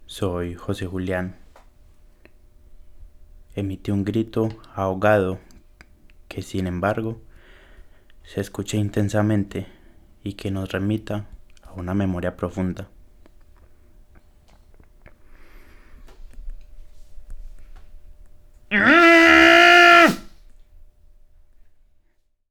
Soy José Julián. Emití un grito ahogado que, sin embargo, se escucha intensamente y que nos remita a una memoria profunda.